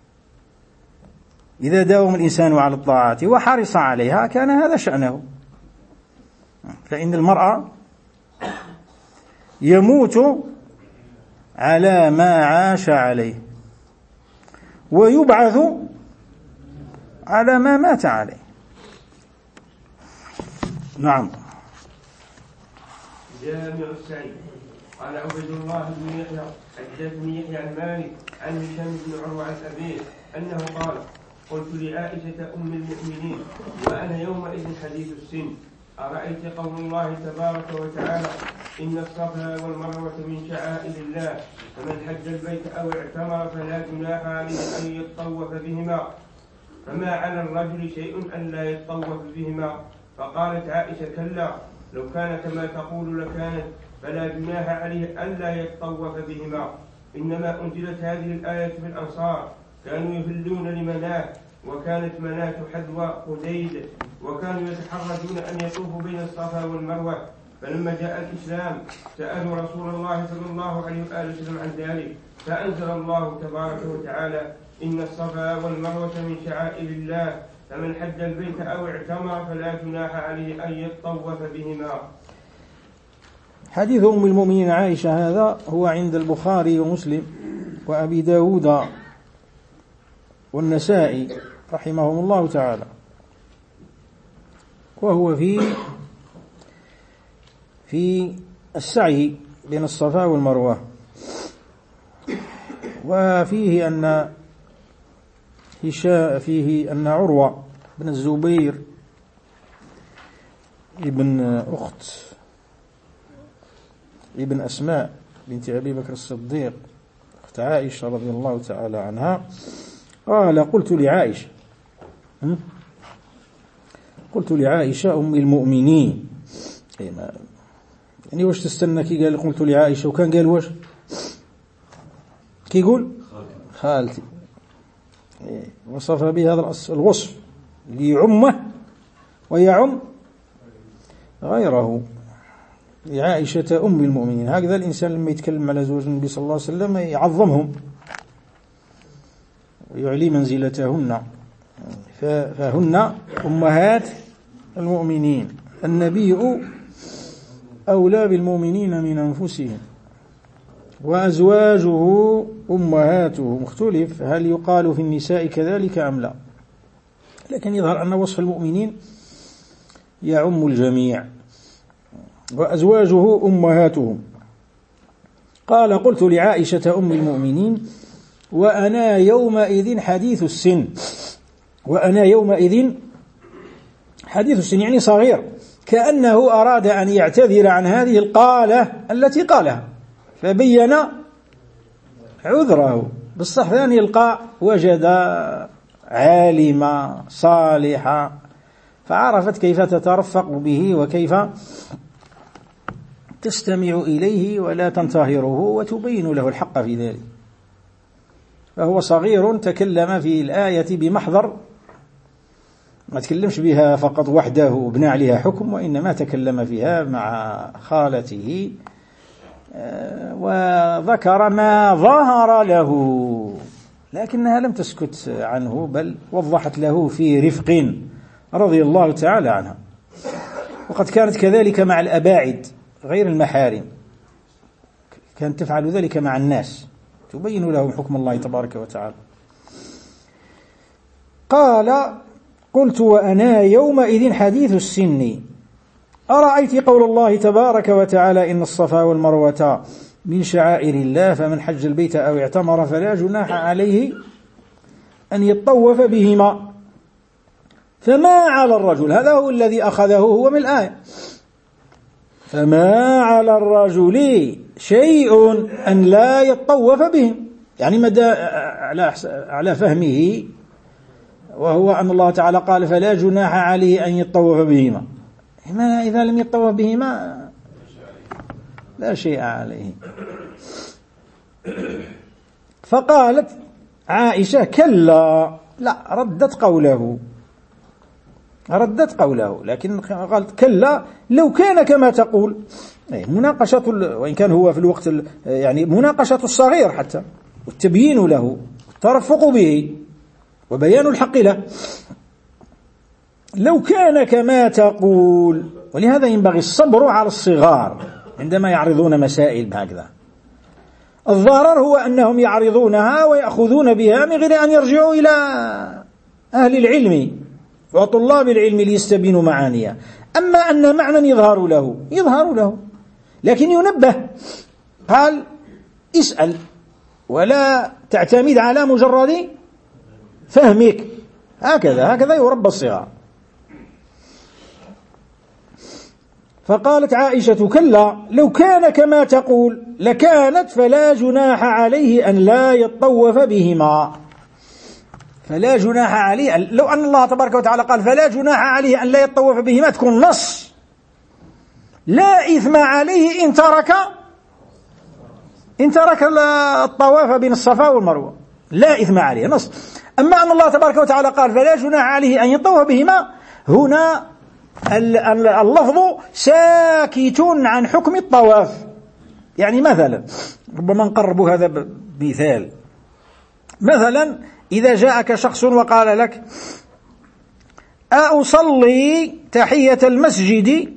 Speaker 1: إذا داوم الإنسان على الطاعات وحرص عليها كان هذا شأنه. فإن المرأة يموت على ما عاش عليه ويبعث على ما مات عليه. نعم.
Speaker 2: جامع السعيد. قال عبيد الله بن يحيى حدثني يحيى عن مالك عن هشام بن عروة عن أبيه أنه قال قلت لعائشة أم المؤمنين وأنا يومئذ حديث السن أرأيت قول الله تبارك وتعالى إن الصفا والمروة من شعائر الله فمن حج البيت أو اعتمر فلا جناح عليه أن يطوف بهما فما على الرجل شيء أن لا يطوف بهما. فقالت عائشة كلا لو كان كما تقول لكانت فلا جناح عليه أن لا يطوف بهما. إنما أنزلت هذه الآية في الأنصار كانوا يهلون لمناه وكانت مناه حذو قديد وكانوا يتحرجون أن يطوفوا بين الصفا والمروة. فلما جاء الإسلام سألوا رسول الله صلى الله عليه وآله وسلم عن ذلك فأنزل الله تبارك وتعالى إن الصفا والمروة من شعائر الله فمن حج البيت أو اعتمر فلا جناح عليه أن يطوف بهما.
Speaker 1: حديث أم المؤمنين عائشة هذا هو عند البخاري ومسلم وأبي داود والنسائي رحمهم الله تعالى، وهو في في السعي بين الصفا والمروة. وفيه أن فيه أن عروة بن الزبير ابن أخت ابن أسماء بنت أبي بكر الصديق أخت عائشة رضي الله تعالى عنها قال قلت لعائشة قلت لعائشة أم المؤمنين يعني واش تستنى كي قال قلت لعائشة وكان قال واش كي يقول خالتي وصف به هذا الوصف ليعمه ويعم غيره لعائشة أم المؤمنين. هكذا الإنسان لما يتكلم على زوج النبي صلى الله عليه وسلم يعظمهم ويعلي منزلتهن، فهن أمهات المؤمنين. النبي أولى بالمؤمنين من أنفسهم وأزواجه أمهاته. مختلف هل يقال في النساء كذلك أم لا، لكن يظهر أن وصف المؤمنين يعم الجميع. وأزواجه أمهاتهم. قال قلت لعائشة أم المؤمنين وأنا يومئذ حديث السن. وأنا يومئذ حديث السن يعني صغير، كأنه أراد أن يعتذر عن هذه القالة التي قالها فبين عذره. بالصح ثاني يلقى وجد عالمة صالحة فعرفت كيف تترفق به وكيف تستمع إليه ولا تنتهره وتبين له الحق في ذلك. فهو صغير تكلم في الآية بمحضر، ما تكلمش بها فقط وحده وبنى عليها حكم، وإنما تكلم فيها مع خالته وذكر ما ظهر له، لكنها لم تسكت عنه بل وضحت له في رفق رضي الله تعالى عنها. وقد كانت كذلك مع الأباعد غير المحارم، كانت تفعل ذلك مع الناس تبين لهم حكم الله تبارك وتعالى. قال قلت وأنا يومئذ حديث السن أرأيت قول الله تبارك وتعالى إن الصفا والمروة من شعائر الله فمن حج البيت أو اعتمر فلا جناح عليه أن يطوف بهما فما على الرجل، هذا هو الذي أخذه هو من الآية، فما على الرجل شيء أن لا يطوف بهم، يعني مدى على فهمه وهو أن الله تعالى قال فلا جناح عليه أن يطوف بهما، ما إذا لم يطوف بهما لا شيء عليه. فقالت عائشة كلا، لا ردت قوله ردت قوله لكن قالت كلا لو كان كما تقول. مناقشة، وإن كان هو في الوقت يعني مناقشة الصغير حتى والتبيين له والترفق به وبيان الحق له. لو كان كما تقول، ولهذا ينبغي الصبر على الصغار عندما يعرضون مسائل هكذا. الضرر هو أنهم يعرضونها ويأخذون بها من غير أن يرجعوا إلى أهل العلم وطلاب العلم ليستبينوا معانيها. أما أن معنى يظهر له يظهر له لكن ينبه، قال اسأل ولا تعتمد على مجرد فهمك. هكذا هكذا يربى الصغار. فقالت عائشة: كلا لو كان كما تقول لكانت فلا جناح عليه أن لا يطوف بهما. فلا جناح عليه، لو أن الله تبارك وتعالى قال فلا جناح عليه أن لا يطوف بهما تكون نص، لا إثم عليه إن ترك إن ترك الطواف بين الصفا والمروة، لا إثم عليه نص. أما أن الله تبارك وتعالى قال فلا جناح عليه أن يطوف بهما، هنا اللفظ ساكت عن حكم الطواف. يعني مثلا ربما نقرب هذا بمثال، مثلا إذا جاءك شخص وقال لك: أصلي تحية المسجد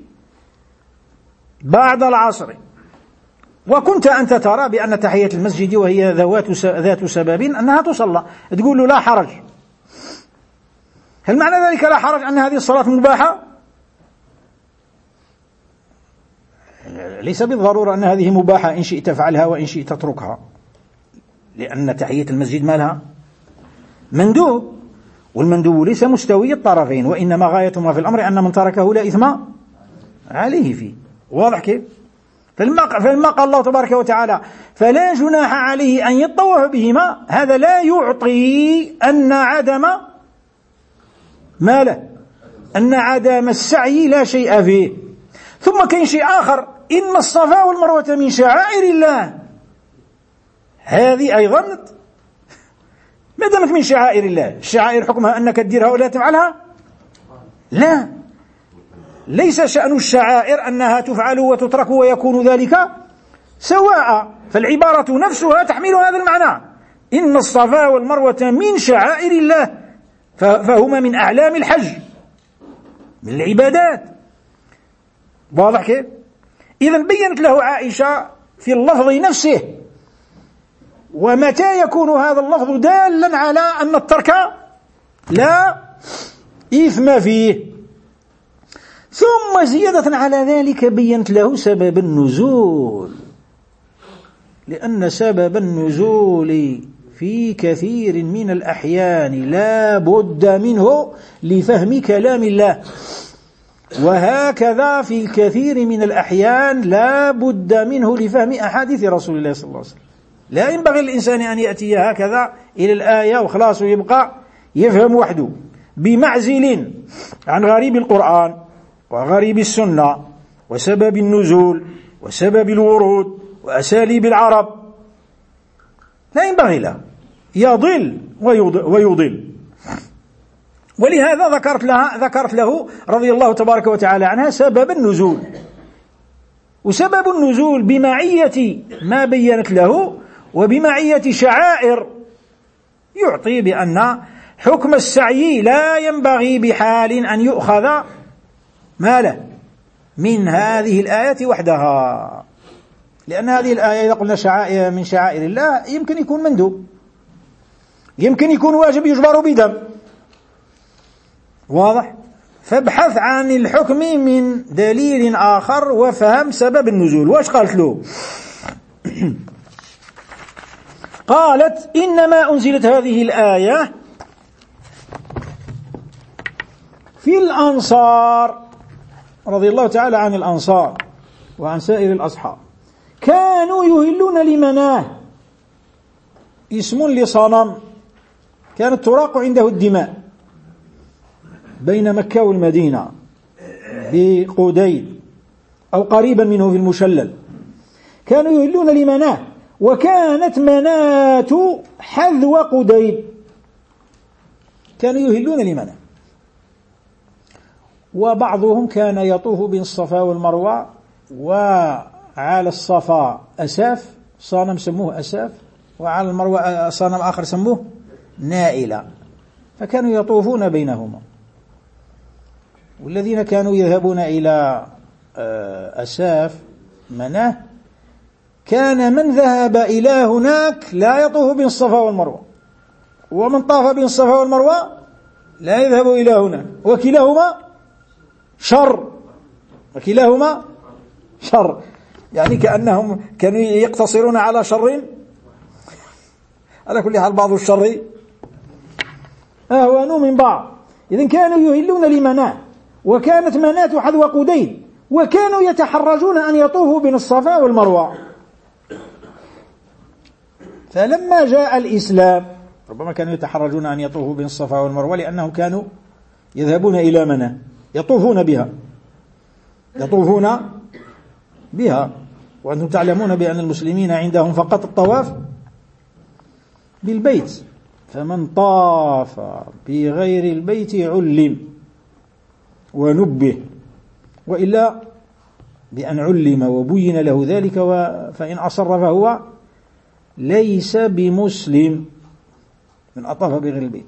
Speaker 1: بعد العصر، وكنت أنت ترى بأن تحية المسجد وهي ذات سبب أنها تصلى، تقول له لا حرج. هل معنى ذلك لا حرج أن هذه الصلاة مباحة؟ ليس بالضرورة أن هذه مباحة، إن شئت فعلها وإن شئت تتركها، لأن تحية المسجد ما لها مندوب، والمندوب ليس مستوي الطرفين، وإنما غاية ما في الأمر أن من تركه لا إثم عليه فيه. واضح كيف؟ فلما قال الله تبارك وتعالى فلا جناح عليه أن يطوف بهما، هذا لا يعطي أن عدم ما له أن عدم السعي لا شيء فيه. ثم كاين شيء آخر: إن الصفا والمروة من شعائر الله. هذه أيضا ما دامت من شعائر الله، الشعائر حكمها أنك تديرها ولا تفعلها؟ لا، ليس شأن الشعائر أنها تفعل وتترك ويكون ذلك سواء، فالعبارة نفسها تحمل هذا المعنى: إن الصفا والمروة من شعائر الله، فهما من أعلام الحج، من العبادات. واضح كيف؟ إذن بينت له عائشة في اللفظ نفسه، ومتى يكون هذا اللفظ دالا على أن الترك لا إثم فيه. ثم زيادة على ذلك بينت له سبب النزول، لأن سبب النزول في كثير من الأحيان لا بد منه لفهم كلام الله، وهكذا في كثير من الأحيان لا بد منه لفهم أحاديث رسول الله صلى الله عليه وسلم. لا ينبغي للإنسان أن يأتي هكذا إلى الآية وخلاص ويبقى يفهم وحده بمعزل عن غريب القرآن وغريب السنة وسبب النزول وسبب الورود وأساليب العرب. لا ينبغي له، يضل ويضل. ولهذا ذكرت لها ذكرت له رضي الله تبارك وتعالى عنها سبب النزول، وسبب النزول بمعية ما بينت له وبمعية شعائر يعطي بأن حكم السعي لا ينبغي بحال أن يؤخذ ما له من هذه الآية وحدها، لأن هذه الآية إذا قلنا شعائر من شعائر الله يمكن يكون مندوب، يمكن يكون واجب يجبر بدم. واضح؟ فابحث عن الحكم من دليل آخر وفهم سبب النزول. واش قالت له؟ قالت: إنما أنزلت هذه الآية في الأنصار، رضي الله تعالى عن الأنصار وعن سائر الأصحاب، كانوا يهلون لمناه، اسم لصنم كانت تراق عنده الدماء بين مكة والمدينة بقديد أو قريبا منه في المشلل. كانوا يهلون لمناه، وكانت مناة حذو قديد، كانوا يهلون لمناه. وبعضهم كان يطوف بين الصفا والمروة، وعلى الصفا أساف صنم سموه أساف، وعلى المروة صنم آخر سموه نائلة، فكانوا يطوفون بينهما. والذين كانوا يذهبون إلى أساف مناه كان من ذهب إلى هناك لا يطوف بين الصفا والمروة، ومن طاف بين الصفا والمروة لا يذهب إلى هناك، وكلاهما شر وكلاهما شر يعني كأنهم كانوا يقتصرون على شر. على كل حال بعض الشر أهون من بعض. إذن كانوا يهلون لمناة، وكانت مناة حذو قديد، وكانوا يتحرجون أن يطوفوا بين الصفا والمروة. فلما جاء الإسلام ربما كانوا يتحرجون أن يطوفوا بين الصفا والمروة لأنهم كانوا يذهبون إلى مناة يطوفون بها يطوفون بها وأنتم تعلمون بأن المسلمين عندهم فقط الطواف بالبيت، فمن طاف بغير البيت علم ونبه، وإلا بأن علم وبين له ذلك، فإن أصر فهو ليس بمسلم من أطاف بغير البيت.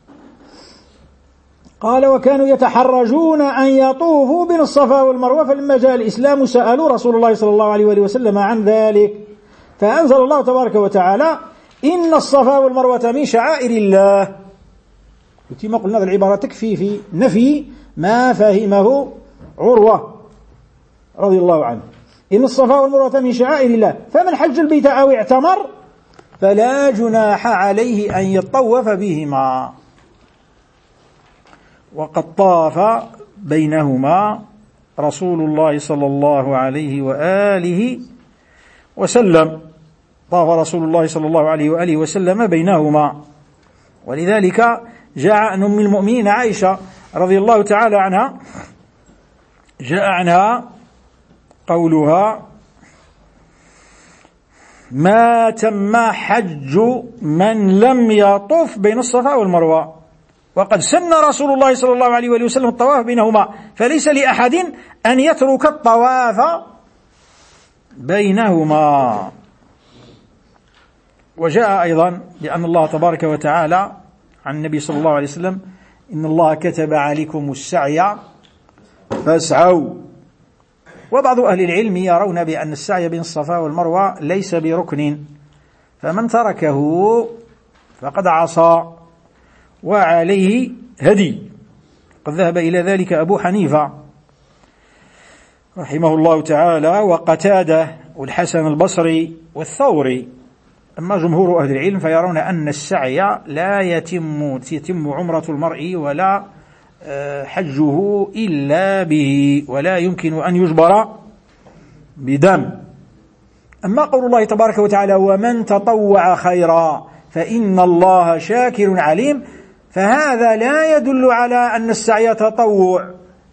Speaker 1: قال وكانوا يتحرجون أن يطوفوا بين الصفا والمروة، فلما جاء الإسلام سألوا رسول الله صلى الله عليه وآله وسلم عن ذلك، فأنزل الله تبارك وتعالى إن الصفا والمروة من شعائر الله. كما قلنا هذه العبارة تكفي في نفي ما فهمه عروة رضي الله عنه، إن الصفا والمروة من شعائر الله، فمن حج البيت أو اعتمر فلا جناح عليه أن يطوف بهما. وقد طاف بينهما رسول الله صلى الله عليه وآله وسلم، طاف رسول الله صلى الله عليه وآله وسلم بينهما. ولذلك جاء عن أم المؤمنين عائشة رضي الله تعالى عنها جاء عنها قولها ما تم حج من لم يطف بين الصفا والمروة، وقد سن رسول الله صلى الله عليه وآله وسلم الطواف بينهما، فليس لأحد أن يترك الطواف بينهما. وجاء أيضا بأن الله تبارك وتعالى عن النبي صلى الله عليه وسلم إن الله كتب عليكم السعي فاسعوا. وبعض أهل العلم يرون بأن السعي بين الصفا والمروة ليس بركن، فمن تركه فقد عصى وعليه هدي. قد ذهب إلى ذلك أبو حنيفة رحمه الله تعالى وقتادة والحسن البصري والثوري. أما جمهور أهل العلم فيرون أن السعي لا يتم يتم عمرة المرء ولا حجه إلا به، ولا يمكن أن يجبر بدم. أما قول الله تبارك وتعالى ومن تطوع خيرا فإن الله شاكر عليم، فهذا لا يدل على أن السعي تطوع،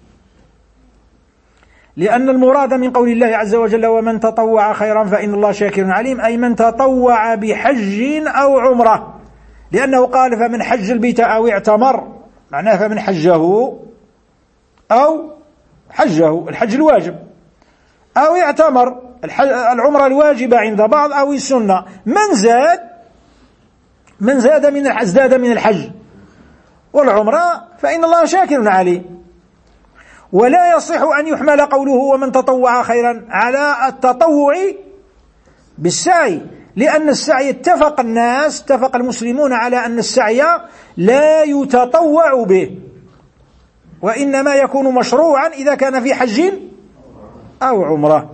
Speaker 1: لأن المراد من قول الله عز وجل ومن تطوع خيرا فإن الله شاكر عليم أي من تطوع بحج أو عمرة، لأنه قال فمن حج البيت أو اعتمر، معناه فمن حجه أو حجه الحج الواجب أو اعتمر العمرة الواجبة عند بعض أو السنة، من زاد من زاد من ازداد من الحج والعمرة فإن الله شاكر عليه. ولا يصح أن يحمل قوله ومن تطوع خيرا على التطوع بالسعي، لأن السعي اتفق الناس اتفق المسلمون على أن السعي لا يتطوع به، وإنما يكون مشروعا إذا كان في حج أو عمرة.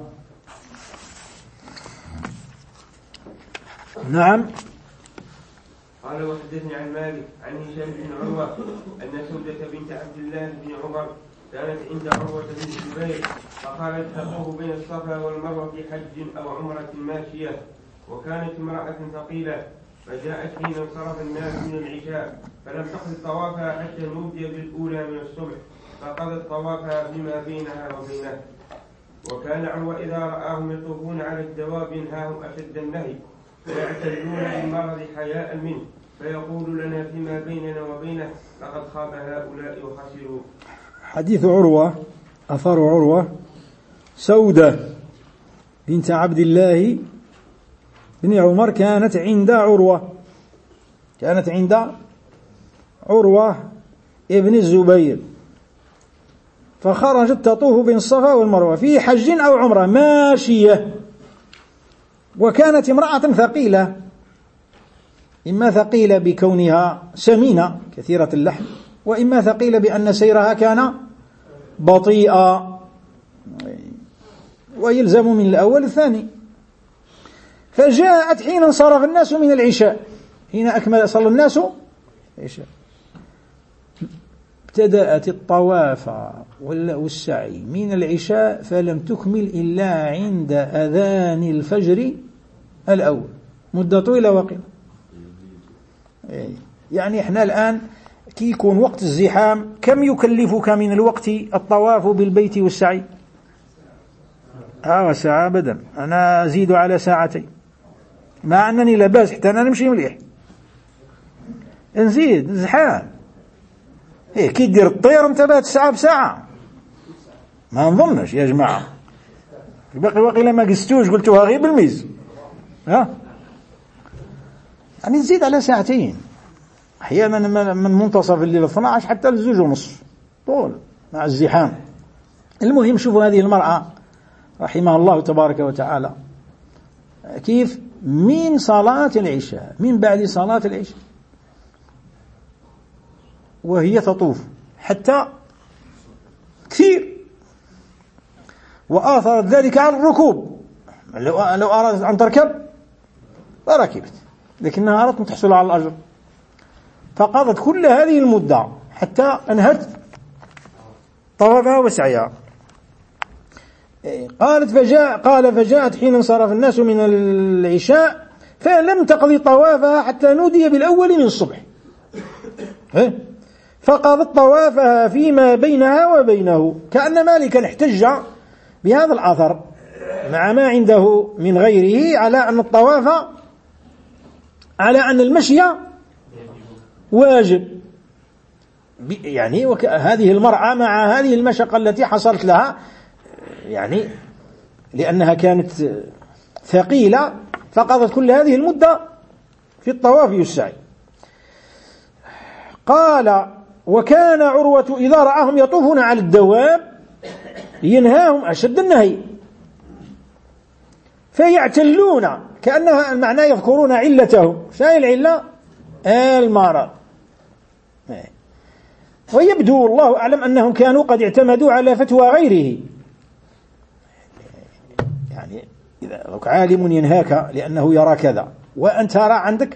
Speaker 1: نعم.
Speaker 2: قال وحدثني عن مالك عن هشام بن عروة أن سودة بنت عبد الله بن عمر كانت عند عروة بن الزبير فقالت أطوف بين الصفا والمروة في حج أو عمرة ماشية، وكانت امرأة ثقيلة، فجاءت حين انصرف الناس من العشاء فلم تقض طوافها حتى نودي بالأولى من الصبح، فقضت طوافها بما بينها وبينه. وكان عروة إذا رآهم يطوفون على الدواب ينهاهم أشد النهي، فيعتدون للمرض حياء منه، فيقول لنا فيما بيننا وبينه لقد خاب هؤلاء وخسروا.
Speaker 1: حديث عروة أثار عروة سودة بنت عبد الله بن عمر كانت عند عروة كانت عند عروة ابن الزبير، فخرجت تطوف بين الصفا والمروة في حج أو عمرة ماشية، وكانت امرأة ثقيلة، إما ثقيلة بكونها سمينة كثيرة اللحم، وإما ثقيلة بأن سيرها كان بطيئا، ويلزم من الأول الثاني. فجاءت حين انصرف الناس من العشاء، حين أكمل صلى الناس العشاء، ابتدأت الطواف والسعي من العشاء فلم تكمل إلا عند أذان الفجر الأول، مدة طويلة وقيلة. يعني احنا الآن كي يكون وقت الزحام كم يكلفك من الوقت الطواف بالبيت والسعي؟ اه ساعة أبدا، أنا أزيد على ساعتين، مع أنني لاباس حتى أنا نمشي مليح، نزيد زحام. إيه كي دير الطير انت بات ساعة بساعة، ما نظنش يا جماعة، باقي واقيلا ما قستوش قلتوها غير بالميز، ها يعني تزيد على ساعتين، أحيانا من منتصف الليل اثني عشر حتى للزوج ونصف طول مع الزحام. المهم شوفوا هذه المرأة رحمها الله تبارك وتعالى كيف من صلاة العشاء، من بعد صلاة العشاء وهي تطوف حتى كثير، وآثرت ذلك على الركوب، لو أردت أن تركب فركبت، لكنها أردت أن تحصل على الأجر، فقضت كل هذه المدة حتى أنهت طوافها وسعيها. قالت فجاء قال فجاءت حين انصرف الناس من العشاء فلم تقضي طوافها حتى نودي بالأول من الصبح، فقضت طوافها فيما بينها وبينه. كأن مالكا احتج بهذا الأثر مع ما عنده من غيره على أن الطواف على أن المشي واجب، يعني هذه المرأة مع هذه المشقة التي حصلت لها، يعني لأنها كانت ثقيلة فقضت كل هذه المدة في الطواف والسعي. قال وكان عروة إذا رآهم يطوفون على الدواب ينهاهم أشد النهي، فيعتلون، كأنها المعنى يذكرون علتهم. شاي العلة؟ المرض. ويبدو الله أعلم أنهم كانوا قد اعتمدوا على فتوى غيره، يعني إذا لو عالم ينهاك لأنه يرى كذا وأنت ترى عندك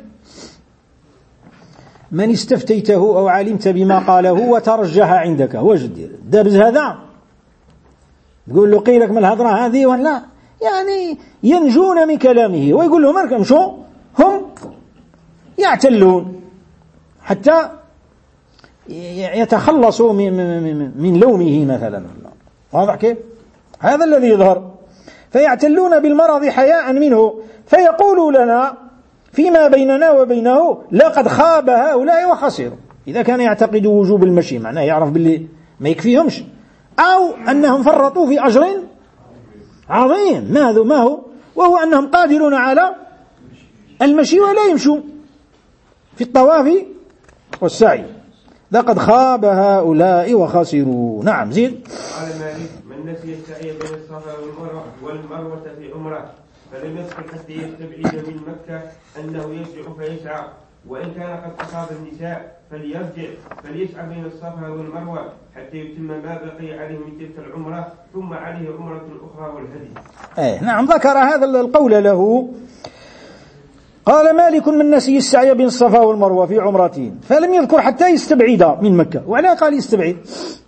Speaker 1: من استفتيته أو علمت بما قاله وترجح عندك وجد دابز هذا تقول له قيلك من الهضرة هذه ولا، يعني ينجون من كلامه ويقول لهم اركم شو هم يعتلون حتى يتخلصوا من لومه مثلا. واضح كيف؟ هذا الذي يظهر. فيعتلون بالمرض حياء منه، فيقولوا لنا فيما بيننا وبينه لقد خاب هؤلاء وخسروا. إذا كان يعتقد وجوب المشي معناه يعرف باللي ما يكفيهمش، أو أنهم فرطوا في أجر عظيم. ماذا ما هو؟ وهو أنهم قادرون على المشي ولا يمشوا في الطواف والسعي. لقد خاب هؤلاء وخسروا. نعم زيد.
Speaker 2: قال مالك من نسي السعي بين الصفا والمروة والمروة في عمره فلم يدخل حتى يستبعد من مكة أنه يرجع فيسعى، وإن كان قد أصاب النساء فليرجع فليسعى بين الصفا والمروة حتى يتم ما بقي عليه من تلك العمرة، ثم عليه عمرة أخرى والهدي.
Speaker 1: أي نعم ذكر هذا القول له. قال مالك من نسي السعي بين الصفا والمروة في عمرتين فلم يذكر حتى يستبعد من مكة. وعلى قال يستبعد؟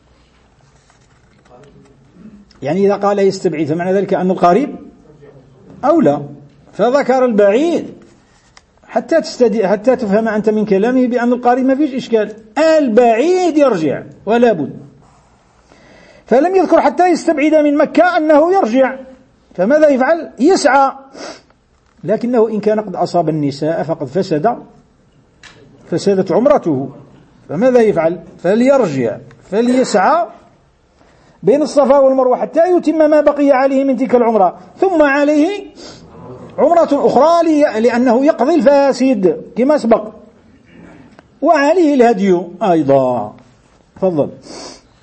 Speaker 1: يعني إذا قال يستبعد فمعنى ذلك أن القريب أولى، فذكر البعيد حتى تستدي حتى تفهم أنت من كلامه بأن القريب ما فيش إشكال، البعيد يرجع ولا بد. فلم يذكر حتى يستبعد من مكة أنه يرجع، فماذا يفعل؟ يسعى. لكنه إن كان قد أصاب النساء فقد فسد فسدت عمرته، فماذا يفعل؟ فليرجع فليسعى بين الصفا والمروة حتى يتم ما بقي عليه من تلك العمرة، ثم عليه عمرة أخرى لأنه يقضي الفاسد كما سبق، وعليه الهدي أيضا. تفضل.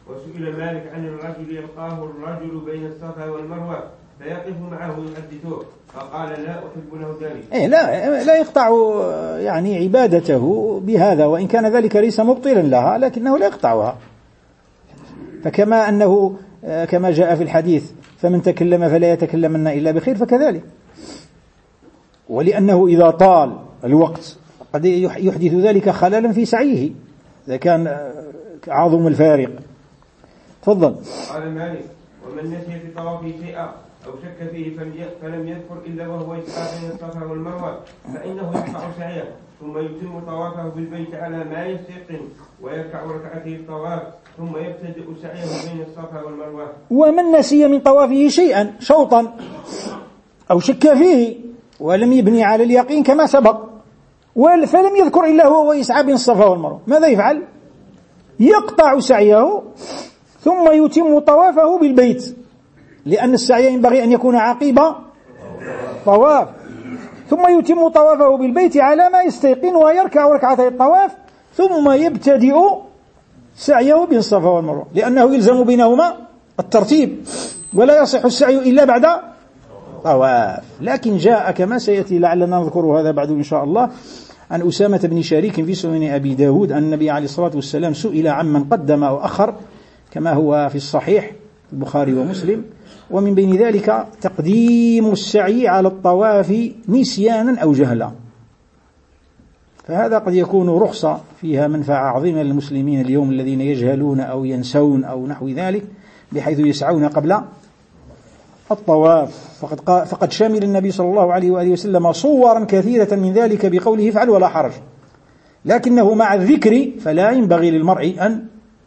Speaker 2: وسئل مالك عن الرجل يلقاه الرجل بين الصفا والمروة فيقف معه يحدثه فقال لا أحب له ذلك.
Speaker 1: إيه لا لا يقطع يعني عبادته بهذا، وإن كان ذلك ليس مبطلا لها لكنه لا يقطعها. فكما أنه كما جاء في الحديث فمن تكلم فلا يتكلمن إلا بخير، فكذلك. ولأنه إذا طال الوقت قد يحدث ذلك خللا في سعيه إذا كان عظم الفارق. تفضل.
Speaker 2: قال مالك ومن نسي في طوافه شيئا أو شك فيه فلم يذكر إلا وهو يسعى بين الصفا والمروة فإنه يقطع سعيه ثم يتم طوافه بالبيت على ما يستيقن ويركع ركعتي الطواف ثم يبتدئ سعيه بين الصفا والمروة.
Speaker 1: ومن نسي من طوافه شيئا شوطا أو شك فيه ولم يبني على اليقين كما سبق فلم يذكر إلا هو ويسعى بين الصفا والمروة، ماذا يفعل؟ يقطع سعيه ثم يتم طوافه بالبيت، لأن السعي ينبغي أن يكون عقيب طواف، ثم يتم طوافه بالبيت على ما يستيقن ويركع ركعتي الطواف ثم يبتدئ سعيه بين الصفا والمروة، لأنه يلزم بينهما الترتيب ولا يصح السعي إلا بعد طواف. لكن جاء كما سيأتي لعلنا نذكر هذا بعد إن شاء الله عن أسامة بن شريك في سنن أبي داود أن النبي عليه الصلاة والسلام سئل عمن قدم أو أخر كما هو في الصحيح البخاري ومسلم، ومن بين ذلك تقديم السعي على الطواف نسيانا أو جهلا، فهذا قد يكون رخصة فيها منفعة عظيمة للمسلمين اليوم الذين يجهلون أو ينسون أو نحو ذلك بحيث يسعون قبل الطواف. فقد, فقد شمل النبي صلى الله عليه وآله وسلم صورا كثيرة من ذلك بقوله افعل ولا حرج، لكنه مع الذكر فلا ينبغي للمرء أن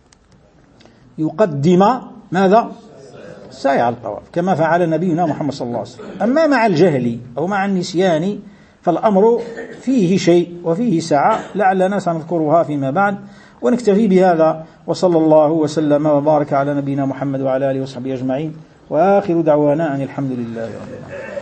Speaker 1: يقدم ماذا؟ السعي على الطواف كما فعل نبينا محمد صلى الله عليه وسلم. أما مع الجهل أو مع النسيان فالأمر فيه شيء وفيه سعة لعلنا سنذكرها فيما بعد، ونكتفي بهذا وصلى الله وسلم وبارك على نبينا محمد وعلى آله وصحبه أجمعين، وآخر دعوانا أن الحمد لله رب العالمين.